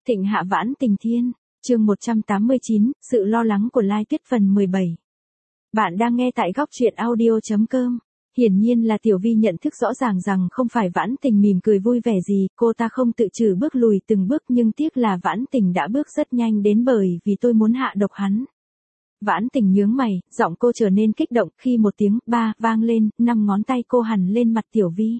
Thịnh hạ Vãn Tình Thiên, chương 189, sự lo lắng của Lai Tuyết phần 17. Bạn đang nghe tại góc truyện audio.com. Hiển nhiên là Tiểu Vi nhận thức rõ ràng rằng không phải Vãn Tình mỉm cười vui vẻ gì, cô ta không tự chủ bước lùi từng bước, nhưng tiếc là Vãn Tình đã bước rất nhanh đến bởi vì tôi muốn hạ độc hắn. Vãn Tình nhướng mày, giọng cô trở nên kích động khi một tiếng ba vang lên, 5 ngón tay cô hằn lên mặt Tiểu Vi.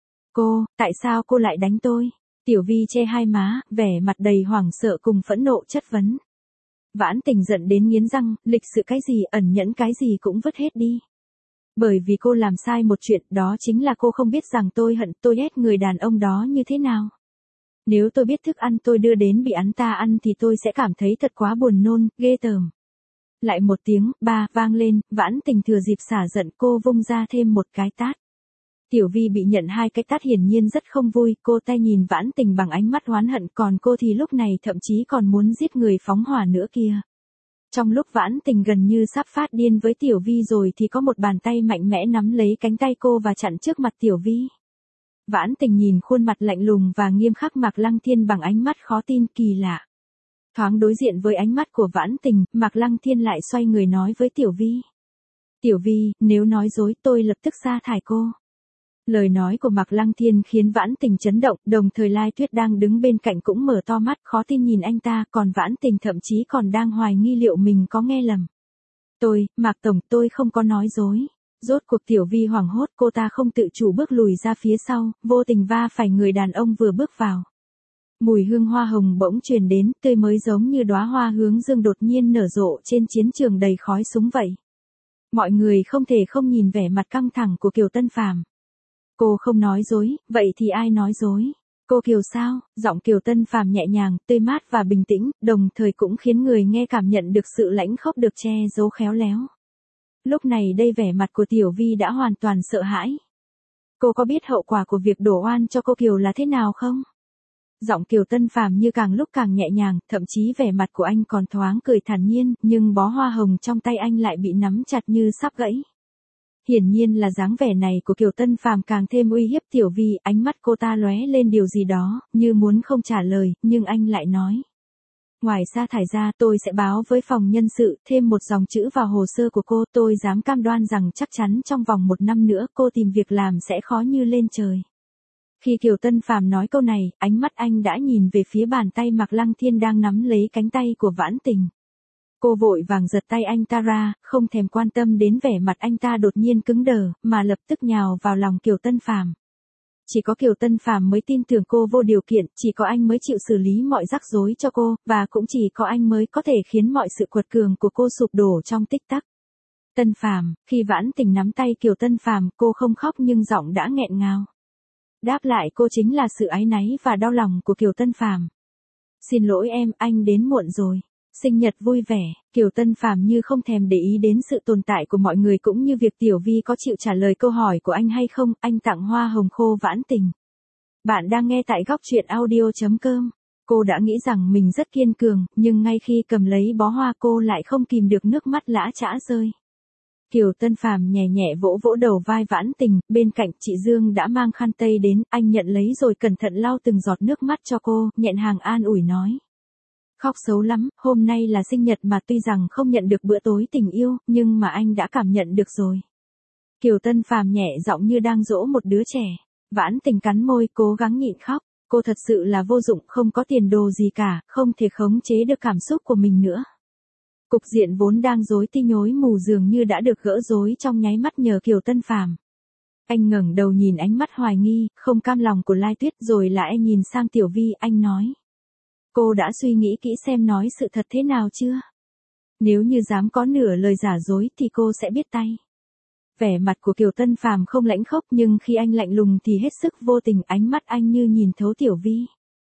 Tại sao cô lại đánh tôi? Tiểu Vi che hai má, vẻ mặt đầy hoảng sợ cùng phẫn nộ chất vấn. Vãn Tình giận đến nghiến răng, lịch sự cái gì, ẩn nhẫn cái gì cũng vứt hết đi. Bởi vì cô làm sai một chuyện, đó chính là cô không biết rằng tôi hận, tôi ghét người đàn ông đó như thế nào. Nếu tôi biết thức ăn tôi đưa đến bị hắn ta ăn thì tôi sẽ cảm thấy thật quá buồn nôn, ghê tởm. Lại một tiếng ba vang lên, Vãn Tình thừa dịp xả giận cô vung ra thêm một cái tát. Tiểu Vi bị nhận 2 cái tát hiển nhiên rất không vui, cô ta nhìn Vãn Tình bằng ánh mắt oán hận, còn cô thì lúc này thậm chí còn muốn giết người phóng hỏa nữa kia. Trong lúc Vãn Tình gần như sắp phát điên với Tiểu Vi rồi thì có một bàn tay mạnh mẽ nắm lấy cánh tay cô và chặn trước mặt Tiểu Vi. Vãn Tình nhìn khuôn mặt lạnh lùng và nghiêm khắc Mạc Lăng Thiên bằng ánh mắt khó tin kỳ lạ. Thoáng đối diện với ánh mắt của Vãn Tình, Mạc Lăng Thiên lại xoay người nói với Tiểu Vi. Tiểu Vi, nếu nói dối tôi lập tức sa thải cô. Lời nói của Mạc Lăng Thiên khiến Vãn Tình chấn động, đồng thời Lai Tuyết đang đứng bên cạnh cũng mở to mắt khó tin nhìn anh ta, còn Vãn Tình thậm chí còn đang hoài nghi liệu mình có nghe lầm. Mạc Tổng, tôi không có nói dối. Rốt cuộc Tiểu Vi hoảng hốt, cô ta không tự chủ bước lùi ra phía sau, vô tình va phải người đàn ông vừa bước vào. Mùi hương hoa hồng bỗng truyền đến, tươi mới giống như đóa hoa hướng dương đột nhiên nở rộ trên chiến trường đầy khói súng vậy. Mọi người không thể không nhìn vẻ mặt căng thẳng của Kiều Tân Phàm. Cô không nói dối, vậy thì ai nói dối? Cô Kiều sao? Giọng Kiều Tân Phàm nhẹ nhàng, tươi mát và bình tĩnh, đồng thời cũng khiến người nghe cảm nhận được sự lãnh khốc được che giấu khéo léo. Lúc này đây vẻ mặt của Tiểu Vi đã hoàn toàn sợ hãi. Cô có biết hậu quả của việc đổ oan cho cô Kiều là thế nào không? Giọng Kiều Tân Phàm như càng lúc càng nhẹ nhàng, thậm chí vẻ mặt của anh còn thoáng cười thản nhiên, nhưng bó hoa hồng trong tay anh lại bị nắm chặt như sắp gãy. Hiển nhiên là dáng vẻ này của Kiều Tân Phàm càng thêm uy hiếp Tiểu Vi, ánh mắt cô ta lóe lên điều gì đó, như muốn không trả lời, nhưng anh lại nói. Ngoài sa thải ra, tôi sẽ báo với phòng nhân sự, thêm một dòng chữ vào hồ sơ của cô, tôi dám cam đoan rằng chắc chắn trong vòng 1 năm nữa cô tìm việc làm sẽ khó như lên trời. Khi Kiều Tân Phàm nói câu này, ánh mắt anh đã nhìn về phía bàn tay Mạc Lăng Thiên đang nắm lấy cánh tay của Vãn Tình. Cô vội vàng giật tay anh ta ra, không thèm quan tâm đến vẻ mặt anh ta đột nhiên cứng đờ, mà lập tức nhào vào lòng Kiều Tân Phàm. Chỉ có Kiều Tân Phàm mới tin tưởng cô vô điều kiện, chỉ có anh mới chịu xử lý mọi rắc rối cho cô, và cũng chỉ có anh mới có thể khiến mọi sự quật cường của cô sụp đổ trong tích tắc. Tân Phàm, khi Vãn Tình nắm tay Kiều Tân Phàm, cô không khóc nhưng giọng đã nghẹn ngào. Đáp lại cô chính là sự áy náy và đau lòng của Kiều Tân Phàm. Xin lỗi em, anh đến muộn rồi. Sinh nhật vui vẻ, Kiều Tân Phàm như không thèm để ý đến sự tồn tại của mọi người cũng như việc Tiểu Vi có chịu trả lời câu hỏi của anh hay không, anh tặng hoa hồng khô Vãn Tình. Bạn đang nghe tại góc truyện audio.com. Cô đã nghĩ rằng mình rất kiên cường, nhưng ngay khi cầm lấy bó hoa cô lại không kìm được nước mắt lã chã rơi. Kiều Tân Phàm nhẹ nhẹ vỗ vỗ đầu vai Vãn Tình, bên cạnh chị Dương đã mang khăn tây đến, anh nhận lấy rồi cẩn thận lau từng giọt nước mắt cho cô, nhẹn hàng an ủi nói. Khóc xấu lắm, hôm nay là sinh nhật mà tuy rằng không nhận được bữa tối tình yêu, nhưng mà anh đã cảm nhận được rồi. Kiều Tân Phàm nhẹ giọng như đang dỗ một đứa trẻ. Vãn Tình cắn môi, cố gắng nhịn khóc. Cô thật sự là vô dụng, không có tiền đồ gì cả, không thể khống chế được cảm xúc của mình nữa. Cục diện vốn đang rối tinh rối mù dường như đã được gỡ rối trong nháy mắt nhờ Kiều Tân Phàm. Anh ngẩng đầu nhìn ánh mắt hoài nghi, không cam lòng của Lai Tuyết rồi lại nhìn sang Tiểu Vi, anh nói. Cô đã suy nghĩ kỹ xem nói sự thật thế nào chưa? Nếu như dám có nửa lời giả dối thì cô sẽ biết tay. Vẻ mặt của Kiều Tân Phàm không lãnh khốc nhưng khi anh lạnh lùng thì hết sức vô tình, ánh mắt anh như nhìn thấu Tiểu Vi.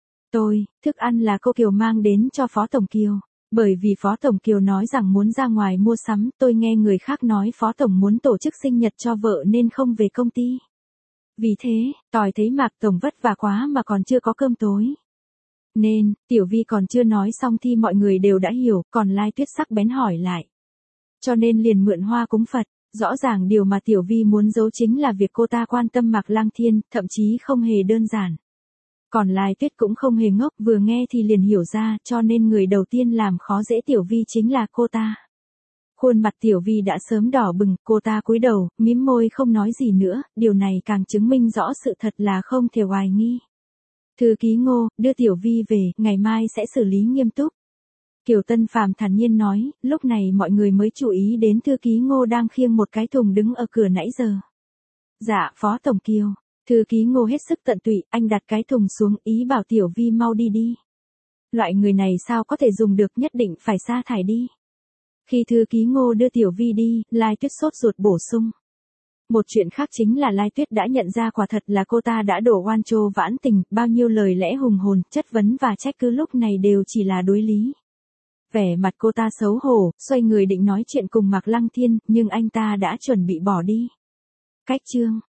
Thức ăn là cô Kiều mang đến cho Phó Tổng Kiều. Bởi vì Phó Tổng Kiều nói rằng muốn ra ngoài mua sắm, tôi nghe người khác nói Phó Tổng muốn tổ chức sinh nhật cho vợ nên không về công ty. Vì thế, tôi thấy Mạc Tổng vất vả quá mà còn chưa có cơm tối. Nên, Tiểu Vi còn chưa nói xong thì mọi người đều đã hiểu, còn Lai Tuyết sắc bén hỏi lại. Cho nên liền mượn hoa cúng Phật, rõ ràng điều mà Tiểu Vi muốn giấu chính là việc cô ta quan tâm Mạc Lăng Thiên, thậm chí không hề đơn giản. Còn Lai Tuyết cũng không hề ngốc, vừa nghe thì liền hiểu ra, cho nên người đầu tiên làm khó dễ Tiểu Vi chính là cô ta. Khuôn mặt Tiểu Vi đã sớm đỏ bừng, cô ta cúi đầu, mím môi không nói gì nữa, điều này càng chứng minh rõ sự thật là không thể hoài nghi. Thư ký Ngô, đưa Tiểu Vi về, ngày mai sẽ xử lý nghiêm túc. Kiều Tân Phàm thản nhiên nói, lúc này mọi người mới chú ý đến thư ký Ngô đang khiêng một cái thùng đứng ở cửa nãy giờ. Dạ, Phó Tổng Kiều. Thư ký Ngô hết sức tận tụy, anh đặt cái thùng xuống, ý bảo Tiểu Vi mau đi đi. Loại người này sao có thể dùng được, nhất định phải sa thải đi. Khi thư ký Ngô đưa Tiểu Vi đi, Lai Tuyết sốt ruột bổ sung. Một chuyện khác chính là Lai Tuyết đã nhận ra quả thật là cô ta đã đổ oan Trô Vãn Tình, bao nhiêu lời lẽ hùng hồn, chất vấn và trách cứ lúc này đều chỉ là đối lý. Vẻ mặt cô ta xấu hổ, xoay người định nói chuyện cùng Mạc Lăng Thiên, nhưng anh ta đã chuẩn bị bỏ đi. Cách chương